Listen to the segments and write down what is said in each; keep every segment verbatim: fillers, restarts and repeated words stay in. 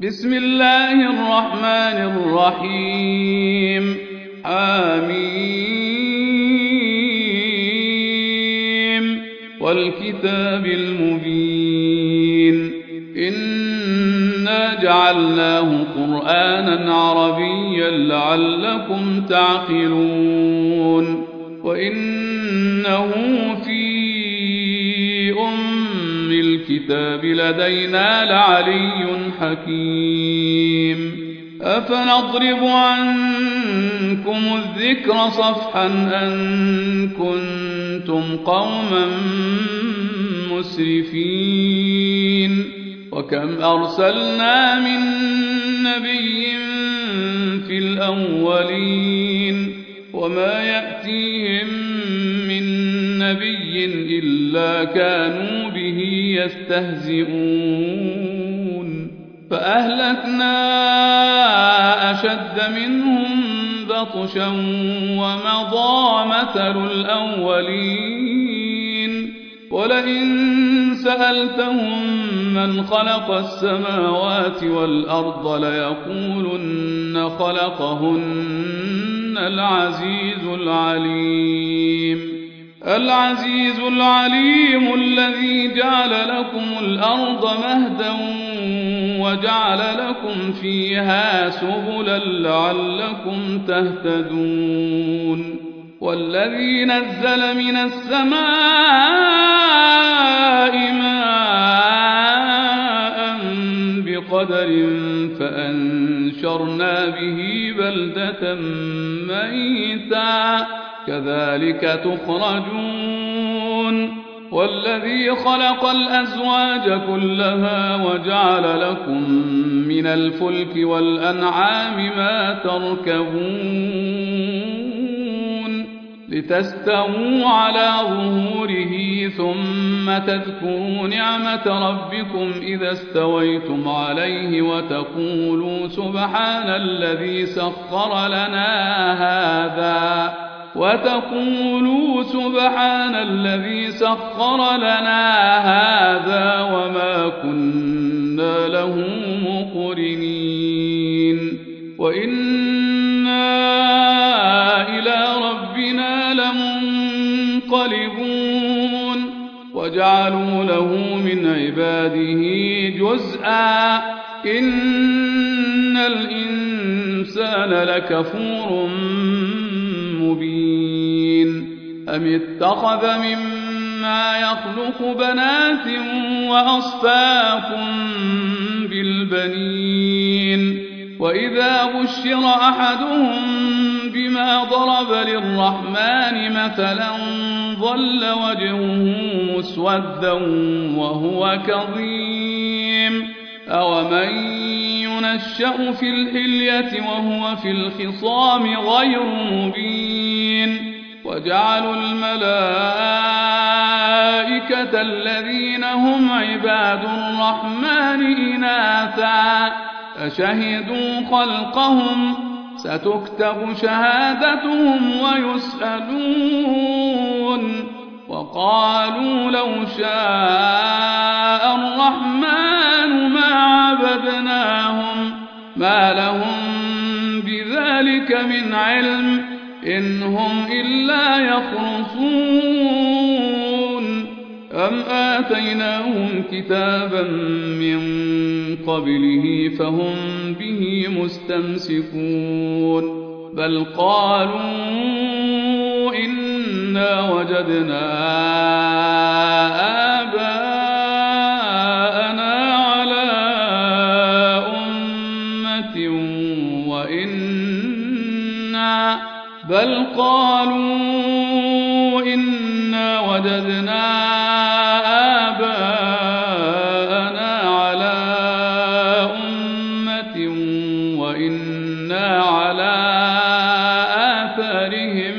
بسم الله الرحمن الرحيم آمين والكتاب المبين إنا جعلناه قرآنا عربيا لعلكم تعقلون وإنه في أم الكتاب لدينا لعلي حكيم أفنضرب عنكم الذكر صفحا أن كنتم قوما مسرفين وكم أرسلنا من نبي في الأولين وما يأتيهم من نبي إلا كانوا به يستهزئون فأهلكنا أشد منهم بطشا ومضى مثل الأولين ولئن سألتهم من خلق السماوات والأرض ليقولن خلقهن العزيز العليم العزيز العليم الذي جعل لكم الأرض مهدا وجعل لكم فيها سبلا لعلكم تهتدون والذي نزل من السماء ماء بقدر فأنشرنا به بلدة ميتا كذلك تخرجون والذي خلق الأزواج كلها وجعل لكم من الفلك والأنعام ما تركبون لتستووا على ظهوره ثم تذكروا نعمة ربكم إذا استويتم عليه وتقولوا سبحان الذي سخر لنا هذا وتقولوا سبحان الذي سخر لنا هذا وما كنا له مقرنين وإنا إلى ربنا لمنقلبون وجعلوا له من عباده جزءا إن الإنسان لكفور مبين أم اتخذ مما يخلق بنات وأصفاكم بالبنين وإذا بشر أحدهم بما ضرب للرحمن مثلا ظل وجهه مسودا وهو كظيم أومن ينشأ في الحلية وهو في الخصام غير مبين وجعلوا الملائكة الذين هم عباد الرحمن إناثا أشهدوا خلقهم ستكتب شهادتهم ويسألون وقالوا لو شاء الرحمن ما عبدناهم ما لهم بذلك من علم إن هم إلا يخرصون أم آتيناهم كتابا من قبله فهم به مستمسكون بل قالوا إنا وجدنا آباءنا على أمة وإنا بل قالوا إنا وجدنا آباءنا على أمة وإنا على آثارهم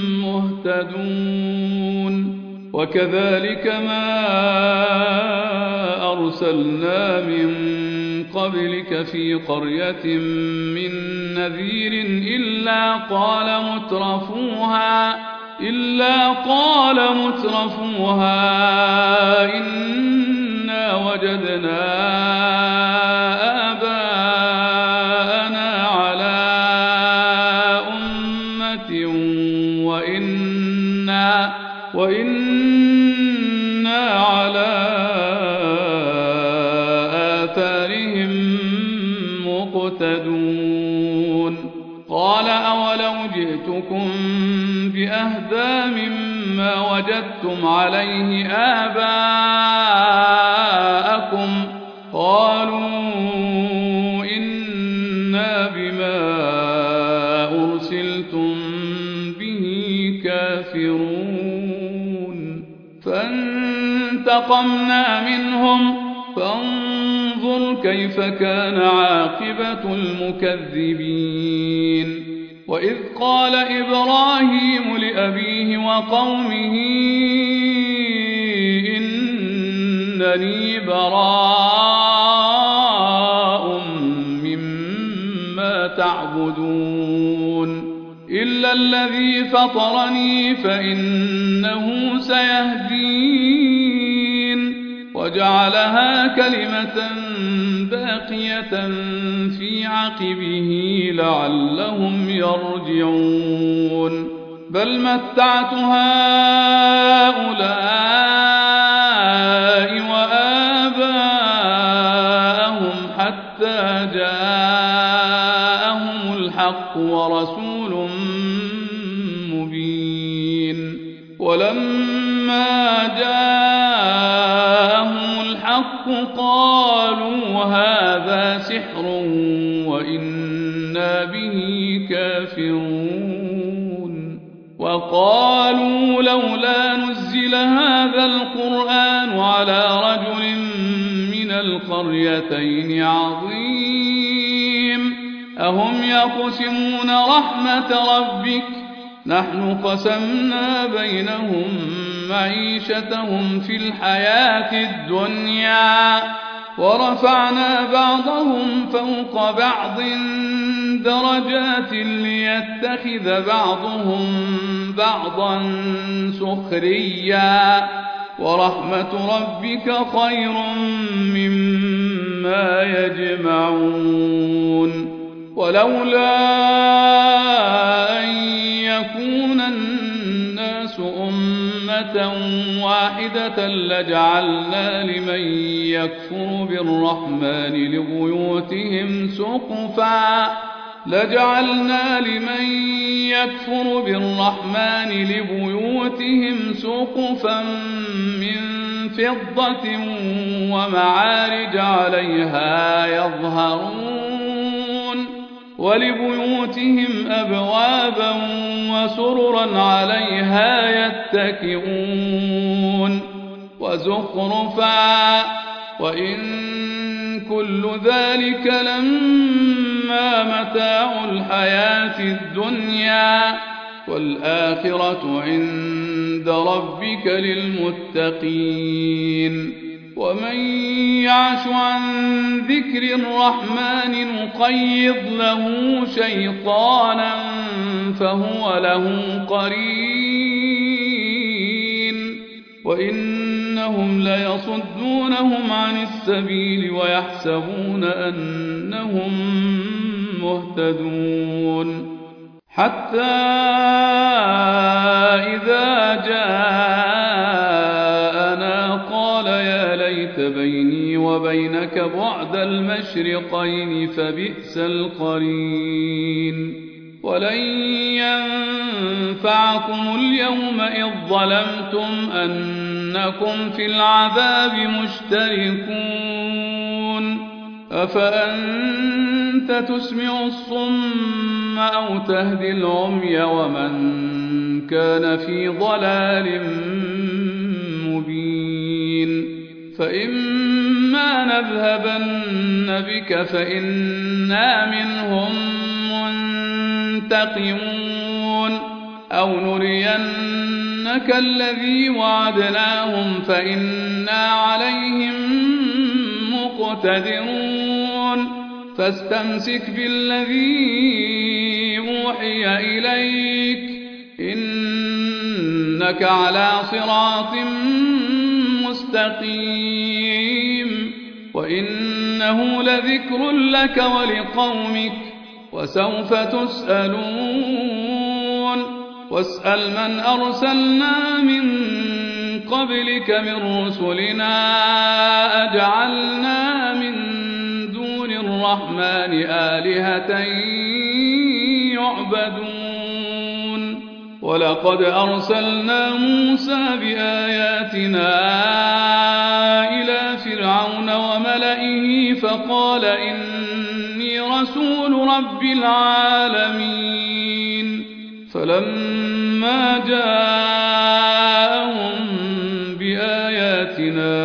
مهتدون وكذلك ما أرسلنا من قبلك في قرية من نذير إلا قال مترفوها إلا قال مترفوها إنا وجدنا آباءنا مقتدون قال أولو جئتكم بأهدى مما وجدتم عليه آباءكم قالوا إنا بما أرسلتم به كافرون فانتقمنا منهم فانظر كيف كان عاقبة المكذبين وإذ قال إبراهيم لأبيه وقومه إنني براء مما تعبدون إلا الذي فطرني فإنه سيهدين وجعلها كلمة باقية في عقبه لعلهم يرجعون بل متعت هؤلاء وآباءهم حتى جاءهم الحق ورسول مبين ولما جاءهم الحق قالوا هذا سحر وإنا به كافرون وقالوا لولا نزل هذا القرآن على رجل من القريتين عظيم أهم يقسمون رحمة ربك نحن قسمنا بينهم معيشتهم في الحياة الدنيا ورفعنا بعضهم فوق بعض درجات ليتخذ بعضهم بعضا سخريا ورحمة ربك خير مما يجمعون ولولا أن يكون الناس أمة واحدة لجعلنا لمن يكفر بالرحمن لبيوتهم سقفا لجعلنا لمن يكفر بالرحمن لبيوتهم سقفا من فضة ومعارج عليها يظهرون ولبيوتهم أبوابا وسررا عليها يتكئون وزخرفا وإن كل ذلك لما متاع الحياة الدنيا والآخرة عند ربك للمتقين ومن يعش عن ذكر الرحمن نقيض له شيطانا فهو له قرين وإنهم ليصدونهم عن السبيل ويحسبون أنهم مهتدون حتى إذا جاءنا قال يا ليت بيني وبينك بعد المشرقين فبئس القرين ولن ينفعكم اليوم إذ ظلمتم أنكم في العذاب مشتركون أفأنت تسمع الصم أو تهدي العمي ومن كان في ضلال مبين فإما نذهبن بك فإنا منهم منتقمون أو نرينك الذي وعدناهم فإنا عليهم مقتدرون فاستمسك بالذي أوحي إليك إنك على صراط مستقيم وإنه لذكر لك ولقومك وسوف تسألون واسأل من أرسلنا من قبلك من رسلنا أجعلنا من دون للرحمن آلهة يعبدون ولقد أرسلنا موسى بآياتنا إلى فرعون وملئه فقال إني رسول رب العالمين فلما جاءهم بآياتنا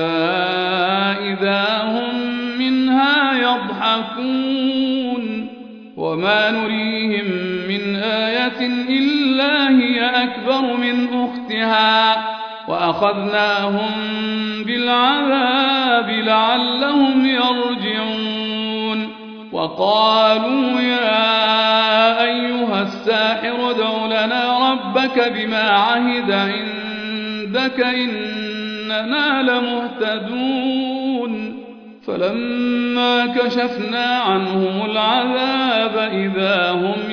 إذا هم منها يضحكون وما نريهم من آية إلا هي أكبر من أختها وأخذناهم بالعذاب لعلهم يرجعون وقالوا يا أيها الساحر ادع لنا ربك بما عهد عندك إننا لمهتدون فلما كشفنا عنهم العذاب إذا هم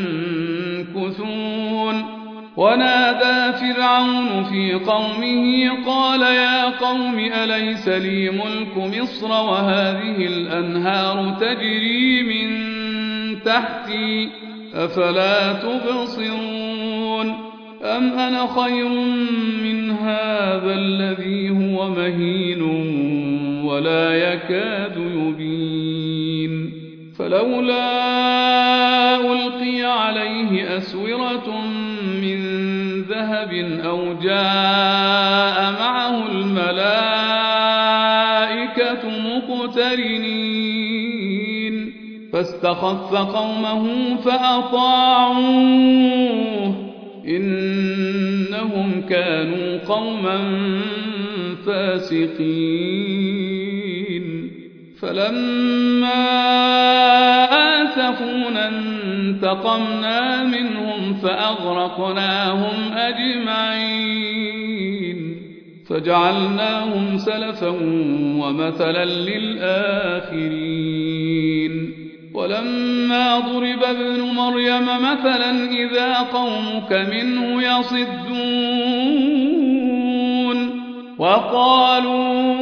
ينكثون ونادى فرعون في قومه قال يا قوم أليس لي ملك مصر وهذه الأنهار تجري من تحتي أفلا تبصرون أم أنا خير من هذا الذي هو مهين ولا يكاد يبين فلولا ألقي عليه أسورة من ذهب أو جاء معه الملائكة مقترنين فاستخف قومه فأطاعوه إنهم كانوا قوما فاسقين فلما آسفونا انتقمنا منهم فأغرقناهم أجمعين فجعلناهم سلفا ومثلا للآخرين ولما ضرب ابن مريم مثلا إذا قومك منه يصدون وقالوا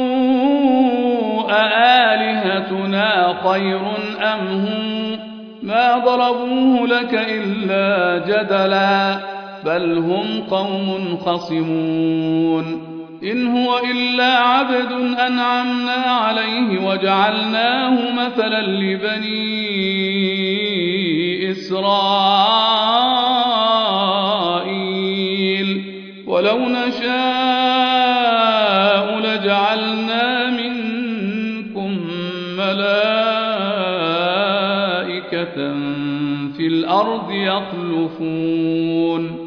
أآلهتنا خير أم هم ما ضربوه لك إلا جدلا بل هم قوم خصمون إن هو إلا عبد أنعمنا عليه وجعلناه مثلا لبني إسرائيل ولو نشاء لجعلنا منكم ملائكة في الأرض يخلفون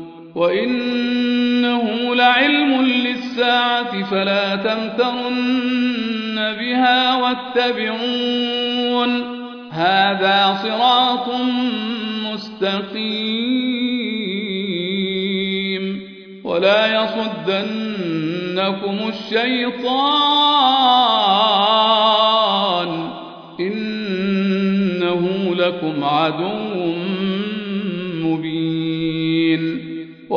وإنه لعلم للساعة فلا تمترن بها واتبعون هذا صراط مستقيم ولا يصدنكم الشيطان إنه لكم عدو مبين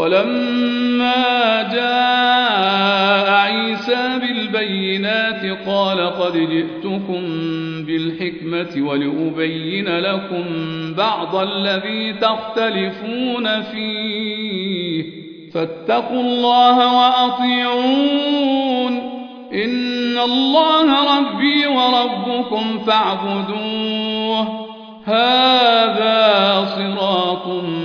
ولما جاء عيسى بالبينات قال قد جئتكم بالحكمة ولأبين لكم بعض الذي تختلفون فيه فاتقوا الله وأطيعون إن الله ربي وربكم فاعبدوه هذا صراط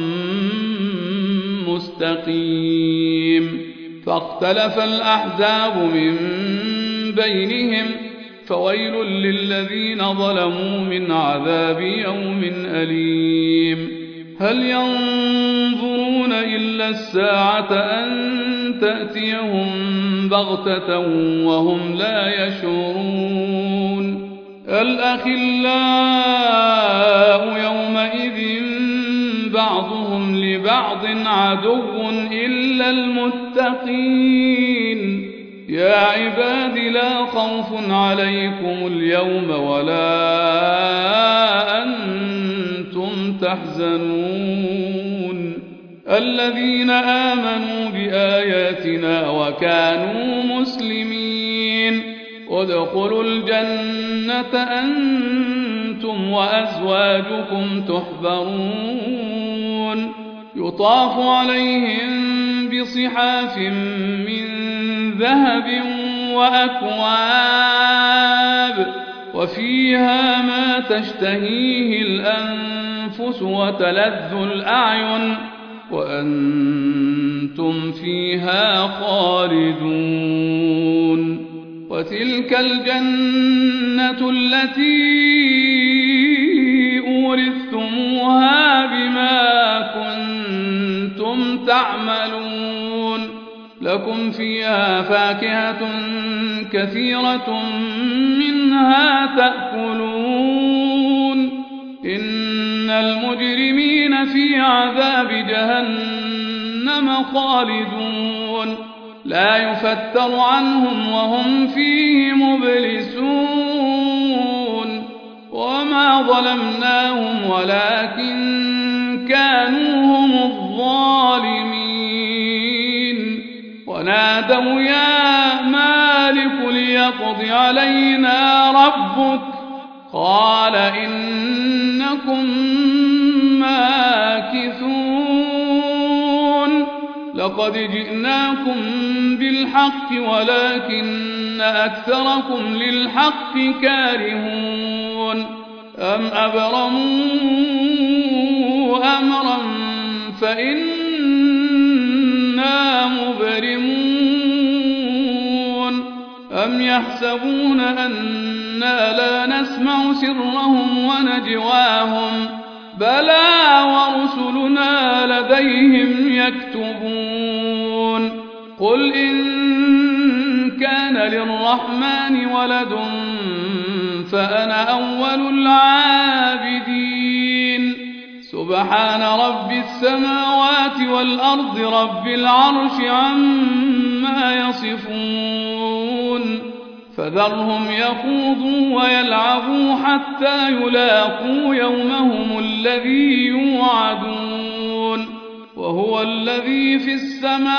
مستقيم فاختلف الأحزاب من بينهم فويل للذين ظلموا من عذاب يوم أليم هل ينظرون إلا الساعة أن تأتيهم بغتة وهم لا يشعرون الأخلاء يومئذ بعضهم لبعض عدو إلا المتقين يا عباد لا خوف عليكم اليوم ولا أنتم تحزنون الذين آمنوا بآياتنا وكانوا مسلمين ادخلوا الجنة أنتم أنتم وأزواجكم تحبرون يطاف عليهم بصحاف من ذهب وأكواب وفيها ما تشتهيه الأنفس وتلذ الأعين وأنتم فيها خالدون وتلك الجنة التي أورثتموها بما كنتم تعملون لكم فيها فاكهة كثيرة منها تأكلون إن المجرمين في عذاب جهنم خالدون لا يفتر عنهم وهم فيه مبلسون وما ظلمناهم ولكن كانوا هم الظالمين ونادوا يا مالك ليقض علينا ربك قال إنكم ماكثون لقد جئناكم بالحق ولكن أكثركم للحق كارهون أم أبرموا أمرا فإنا مبرمون أم يحسبون أنا لا نسمع سرهم ونجواهم بلى ورسلنا لديهم يكتبون قل إن كان للرحمن ولد فأنا أول العابدين سبحان رب السماوات والأرض رب العرش عما يصفون فذرهم يخوضوا ويلعبوا حتى يلاقوا يومهم الذي يوعدون وهو الذي في السماء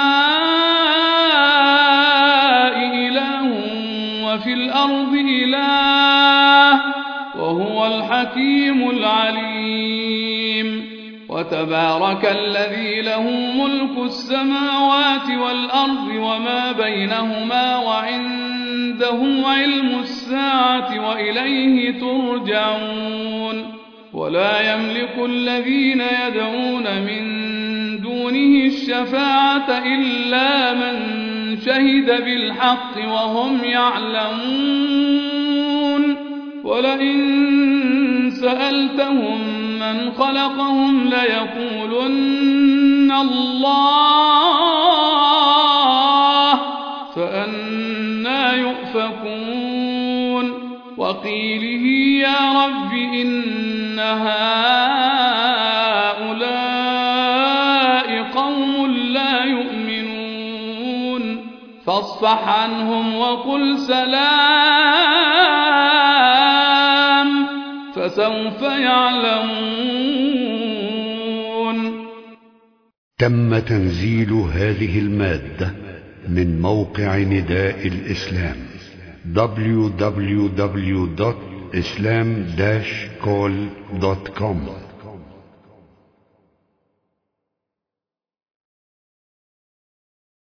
إله وفي الأرض إله وهو الحكيم العليم وتبارك الذي له ملك السماوات والأرض وما بينهما وعنده علم الساعة وإليه ترجعون ولا يملك الذين يدعون من دونه الشفاعة إلا من شهد بالحق وهم يعلمون ولئن سألتهم من خلقهم ليقولن الله فأنا يؤفكون وقيله يا رب إن هؤلاء قوم لا يؤمنون فاصفح عنهم وقل سلام فسوف يعلمون. تم تنزيل هذه المادة من موقع نداء الإسلام دبليو دبليو دبليو دوت إسلام داش كول دوت كوم.